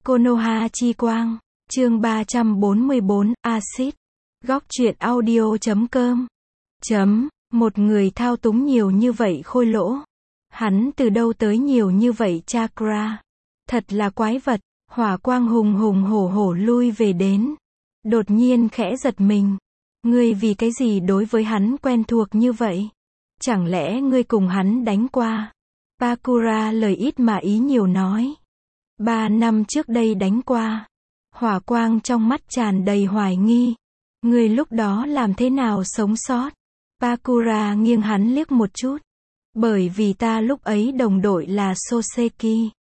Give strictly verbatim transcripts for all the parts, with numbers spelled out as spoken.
Konoha chi quang, chương ba trăm bốn mươi bốn, Axit. Góc truyện audio chấm com. Chấm, một người thao túng nhiều như vậy khôi lỗ. Hắn từ đâu tới nhiều như vậy chakra? Thật là quái vật. Hỏa quang hùng hùng hổ hổ lui về đến. Đột nhiên khẽ giật mình. Ngươi vì cái gì đối với hắn quen thuộc như vậy? Chẳng lẽ ngươi cùng hắn đánh qua? Pakura lời ít mà ý nhiều nói. Ba năm trước đây đánh qua. Hỏa quang trong mắt tràn đầy hoài nghi. Ngươi lúc đó làm thế nào sống sót? Pakura nghiêng hắn liếc một chút. Bởi vì ta lúc ấy đồng đội là Soseki.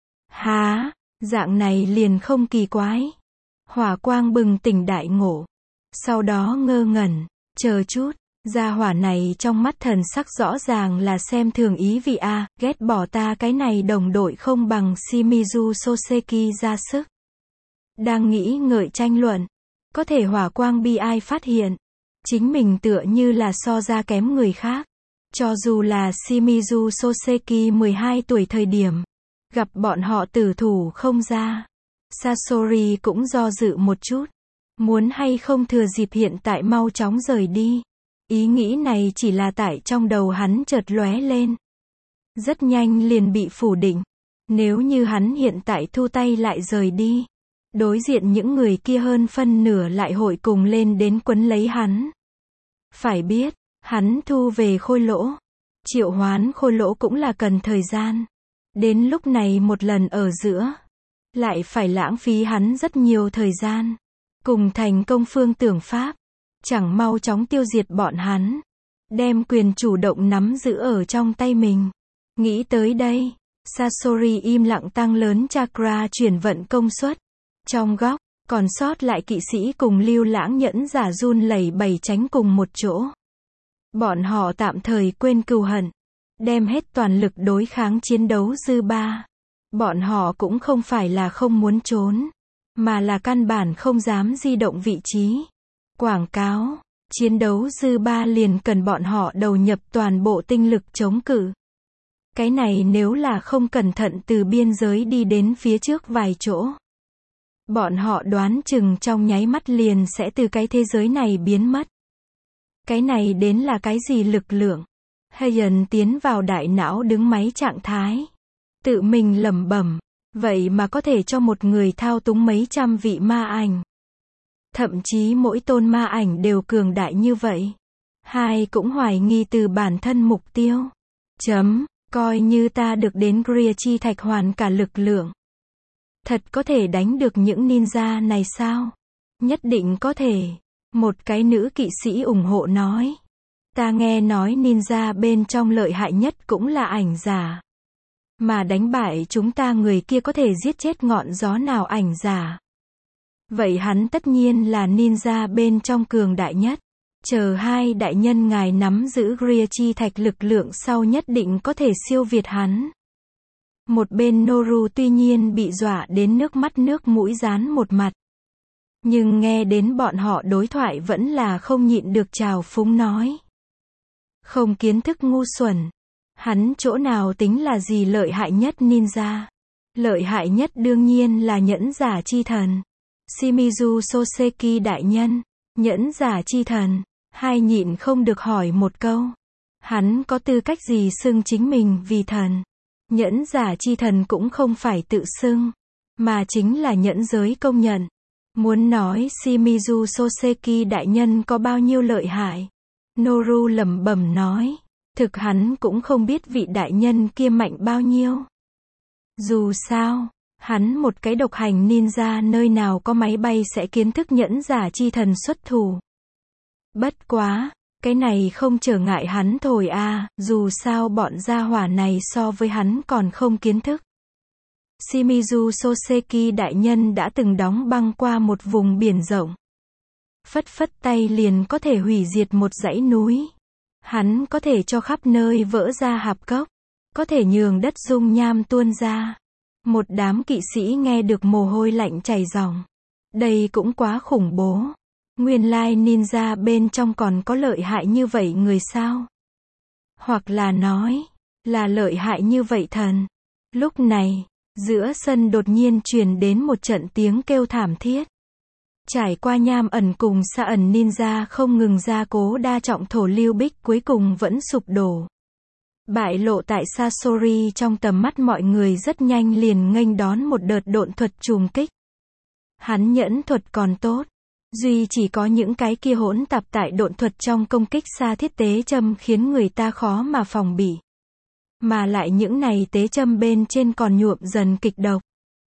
Há, dạng này liền không kỳ quái. Hỏa quang bừng tỉnh đại ngộ. Sau đó ngơ ngẩn, chờ chút, gia hỏa này trong mắt thần sắc rõ ràng là xem thường ý vị a, ghét bỏ ta cái này đồng đội không bằng Shimizu Soseki ra sức. Đang nghĩ ngợi tranh luận, có thể hỏa quang bi ai phát hiện, chính mình tựa như là so ra kém người khác. Cho dù là Shimizu Soseki mười hai tuổi thời điểm, gặp bọn họ tử thủ không ra, Sasori cũng do dự một chút. Muốn hay không thừa dịp hiện tại mau chóng rời đi. Ý nghĩ này chỉ là tại trong đầu hắn chợt lóe lên. Rất nhanh liền bị phủ định. Nếu như hắn hiện tại thu tay lại rời đi, đối diện những người kia hơn phân nửa lại hội cùng lên đến quấn lấy hắn. Phải biết, hắn thu về khôi lỗ. Triệu hoán khôi lỗ cũng là cần thời gian. Đến lúc này một lần ở giữa, lại phải lãng phí hắn rất nhiều thời gian. Cùng thành công phương tưởng pháp, chẳng mau chóng tiêu diệt bọn hắn, đem quyền chủ động nắm giữ ở trong tay mình. Nghĩ tới đây, Sasori im lặng tăng lớn chakra chuyển vận công suất. Trong góc, còn sót lại kỵ sĩ cùng Lưu Lãng nhẫn giả run lẩy bẩy tránh cùng một chỗ. Bọn họ tạm thời quên cừu hận, đem hết toàn lực đối kháng chiến đấu dư ba. Bọn họ cũng không phải là không muốn trốn, mà là căn bản không dám di động vị trí. Quảng cáo, chiến đấu dư ba liền cần bọn họ đầu nhập toàn bộ tinh lực chống cự. Cái này nếu là không cẩn thận từ biên giới đi đến phía trước vài chỗ, bọn họ đoán chừng trong nháy mắt liền sẽ từ cái thế giới này biến mất. Cái này đến là cái gì lực lượng? Heian tiến vào đại não đứng máy trạng thái. Tự mình lẩm bẩm. Vậy mà có thể cho một người thao túng mấy trăm vị ma ảnh. Thậm chí mỗi tôn ma ảnh đều cường đại như vậy. Hai cũng hoài nghi từ bản thân mục tiêu. Chấm, coi như ta được đến Gria chi thạch hoàn cả lực lượng. Thật có thể đánh được những ninja này sao? Nhất định có thể. Một cái nữ kỵ sĩ ủng hộ nói. Ta nghe nói ninja bên trong lợi hại nhất cũng là ảnh giả. Mà đánh bại chúng ta người kia có thể giết chết ngọn gió nào ảnh giả. Vậy hắn tất nhiên là ninja bên trong cường đại nhất. Chờ hai đại nhân ngài nắm giữ Gria chi thạch lực lượng sau nhất định có thể siêu việt hắn. Một bên Noru tuy nhiên bị dọa đến nước mắt nước mũi dán một mặt. Nhưng nghe đến bọn họ đối thoại vẫn là không nhịn được trào phúng nói. Không kiến thức ngu xuẩn. Hắn chỗ nào tính là gì lợi hại nhất ninja? Lợi hại nhất đương nhiên là nhẫn giả chi thần. Shimizu Soseki đại nhân, nhẫn giả chi thần, hai nhịn không được hỏi một câu. Hắn có tư cách gì xưng chính mình vì thần? Nhẫn giả chi thần cũng không phải tự xưng, mà chính là nhẫn giới công nhận. Muốn nói Shimizu Soseki đại nhân có bao nhiêu lợi hại? Noru lẩm bẩm nói. Thực hắn cũng không biết vị đại nhân kia mạnh bao nhiêu. Dù sao, hắn một cái độc hành ninja nơi nào có máy bay sẽ kiến thức nhẫn giả chi thần xuất thủ. Bất quá, cái này không trở ngại hắn thổi a, à, dù sao bọn gia hỏa này so với hắn còn không kiến thức. Shimizu Soseki đại nhân đã từng đóng băng qua một vùng biển rộng. Phất phất tay liền có thể hủy diệt một dãy núi. Hắn có thể cho khắp nơi vỡ ra hạp cốc, có thể nhường đất dung nham tuôn ra. Một đám kỵ sĩ nghe được mồ hôi lạnh chảy ròng. Đây cũng quá khủng bố. Nguyên lai ninja bên trong còn có lợi hại như vậy người sao? Hoặc là nói, là lợi hại như vậy thần. Lúc này, Giữa sân đột nhiên truyền đến một trận tiếng kêu thảm thiết. Trải qua nham ẩn cùng sa ẩn ninja không ngừng gia cố đa trọng thổ lưu bích cuối cùng vẫn sụp đổ. Bại lộ tại Sasori trong tầm mắt mọi người rất nhanh liền nghênh đón một đợt độn thuật trùng kích. Hắn nhẫn thuật còn tốt. Duy chỉ có những cái kia hỗn tạp tại độn thuật trong công kích xa thiết tế châm khiến người ta khó mà phòng bị. Mà lại những này tế châm bên trên còn nhuộm dần kịch độc.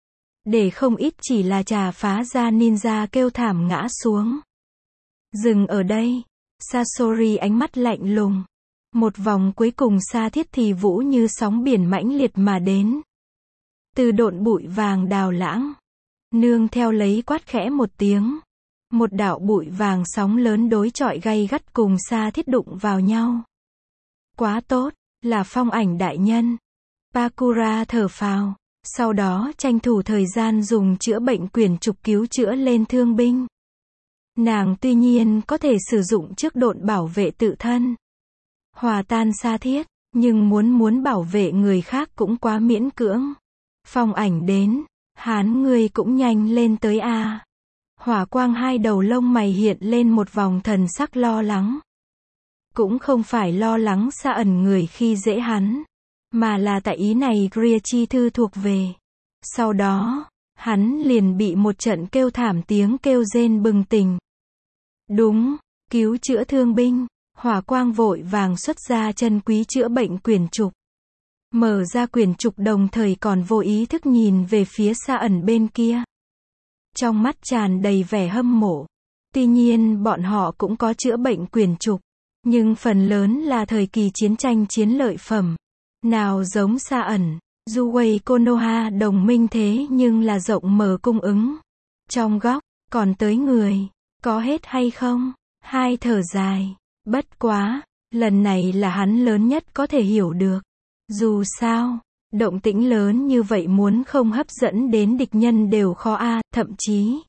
Để không ít chỉ là trà phá ra ninja kêu thảm ngã xuống. Dừng ở đây. Sasori ánh mắt lạnh lùng. Một vòng cuối cùng xa thiết thì vũ như sóng biển mãnh liệt mà đến. Từ độn bụi vàng đào lãng. Nương theo lấy quát khẽ một tiếng. Một đạo bụi vàng sóng lớn đối chọi gay gắt cùng xa thiết đụng vào nhau. Quá tốt, là phong ảnh đại nhân. Pakura thở phào. Sau đó tranh thủ thời gian dùng chữa bệnh quyển trục cứu chữa lên thương binh. Nàng tuy nhiên có thể sử dụng trước độn bảo vệ tự thân. Hòa tan xa thiết, nhưng muốn muốn bảo vệ người khác cũng quá miễn cưỡng. Phong ảnh đến, hán ngươi cũng nhanh lên tới a. Hỏa quang hai đầu lông mày hiện lên một vòng thần sắc lo lắng. Cũng không phải lo lắng xa ẩn người khi dễ hắn. Mà là tại ý này Greer chi thư thuộc về. Sau đó, hắn liền bị một trận kêu thảm tiếng kêu rên bừng tỉnh. Đúng, cứu chữa thương binh. Hỏa quang vội vàng xuất ra chân quý chữa bệnh quyển trục. Mở ra quyển trục đồng thời còn vô ý thức nhìn về phía xa ẩn bên kia. Trong mắt tràn đầy vẻ hâm mộ. Tuy nhiên bọn họ cũng có chữa bệnh quyển trục. Nhưng phần lớn là thời kỳ chiến tranh chiến lợi phẩm. Nào giống xa ẩn, Juwei Konoha đồng minh thế nhưng là rộng mở cung ứng. Trong góc, còn tới người, có hết hay không? Hai thở dài, bất quá, lần này là hắn lớn nhất có thể hiểu được. Dù sao, động tĩnh lớn như vậy muốn không hấp dẫn đến địch nhân đều khó a, thậm chí.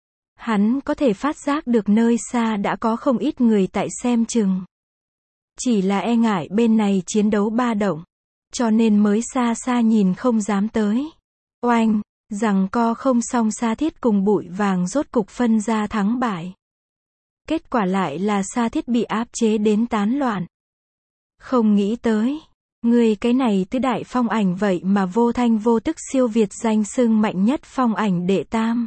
Hắn có thể phát giác được nơi xa đã có không ít người tại xem chừng. Chỉ là e ngại bên này chiến đấu ba động. Cho nên mới xa xa nhìn không dám tới. Oanh, rằng co không xong xa thiết cùng bụi vàng rốt cục phân ra thắng bại. Kết quả lại là xa thiết bị áp chế đến tán loạn. Không nghĩ tới. Người cái này tứ đại phong ảnh vậy mà vô thanh vô tức siêu việt danh xưng mạnh nhất phong ảnh đệ tam.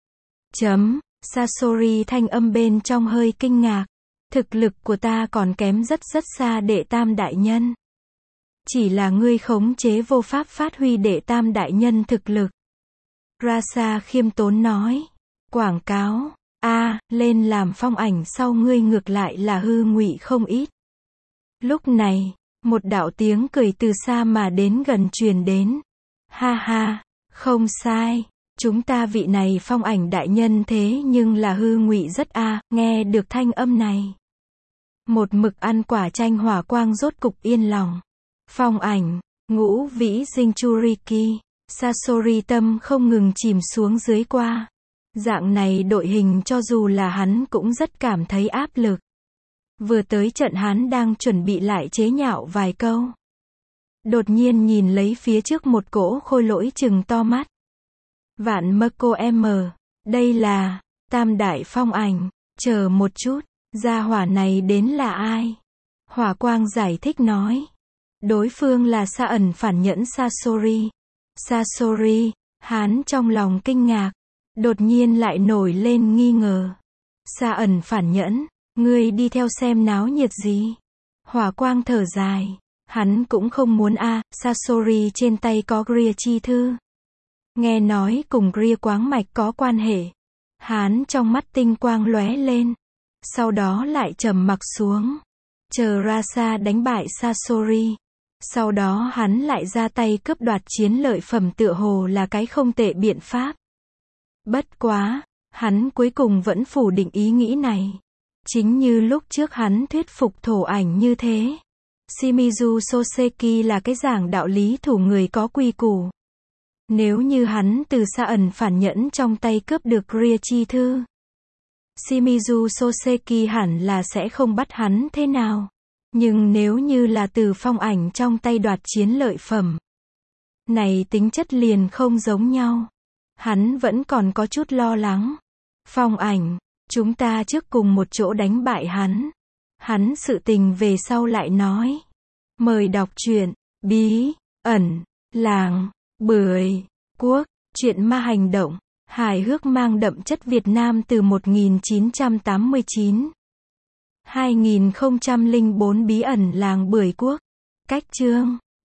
Chấm, Sasori thanh âm bên trong hơi kinh ngạc. Thực lực của ta còn kém rất rất xa đệ tam đại nhân. Chỉ là ngươi khống chế vô pháp phát huy đệ tam đại nhân thực lực. Rasa khiêm tốn nói. Quảng cáo. A, lên làm phong ảnh sau ngươi ngược lại là hư ngụy không ít. Lúc này, một đạo tiếng cười từ xa mà đến gần truyền đến. Ha ha, không sai. Chúng ta vị này phong ảnh đại nhân thế nhưng là hư ngụy rất a, nghe được thanh âm này. Một mực ăn quả chanh hỏa quang rốt cục yên lòng. Phong ảnh, ngũ vĩ Jinchuriki, Sasori tâm không ngừng chìm xuống dưới qua. Dạng này đội hình cho dù là hắn cũng rất cảm thấy áp lực. Vừa tới trận hắn đang chuẩn bị lại chế nhạo vài câu. Đột nhiên nhìn lấy phía trước một cỗ khôi lỗi trừng to mắt. Vạn mơ cô em, đây là, tam đại phong ảnh, chờ một chút, gia hỏa này đến là ai? Hỏa quang giải thích nói. Đối phương là Sa ẩn phản nhẫn Sasori. Sasori, hắn trong lòng kinh ngạc. Đột nhiên lại nổi lên nghi ngờ. Sa ẩn phản nhẫn, ngươi đi theo xem náo nhiệt gì? Hỏa quang thở dài. Hắn cũng không muốn a, à, Sasori trên tay có Greer chi thư. Nghe nói cùng Greer quáng mạch có quan hệ. Hắn trong mắt tinh quang lóe lên. Sau đó lại trầm mặc xuống. Chờ Rasa đánh bại Sasori. Sau đó hắn lại ra tay cướp đoạt chiến lợi phẩm tựa hồ là cái không tệ biện pháp. Bất quá, hắn cuối cùng vẫn phủ định ý nghĩ này. Chính như lúc trước hắn thuyết phục thổ ảnh như thế. Shimizu Soseki là cái giảng đạo lý thủ người có quy củ. Nếu như hắn từ Sa ẩn phản nhẫn trong tay cướp được Greer chi thư, Shimizu Soseki hẳn là sẽ không bắt hắn thế nào. Nhưng nếu như là từ phong ảnh trong tay đoạt chiến lợi phẩm, này tính chất liền không giống nhau. Hắn vẫn còn có chút lo lắng. Phong Ảnh, chúng ta trước cùng một chỗ đánh bại hắn. Hắn sự tình về sau lại nói. Mời đọc truyện Bí ẩn làng Bưởi Quốc, truyện ma hành động, hài hước mang đậm chất Việt Nam từ một nghìn chín trăm tám mươi chín. hai nghìn không trăm lẻ bốn Bí ẩn làng Bưởi Quốc. Cách chương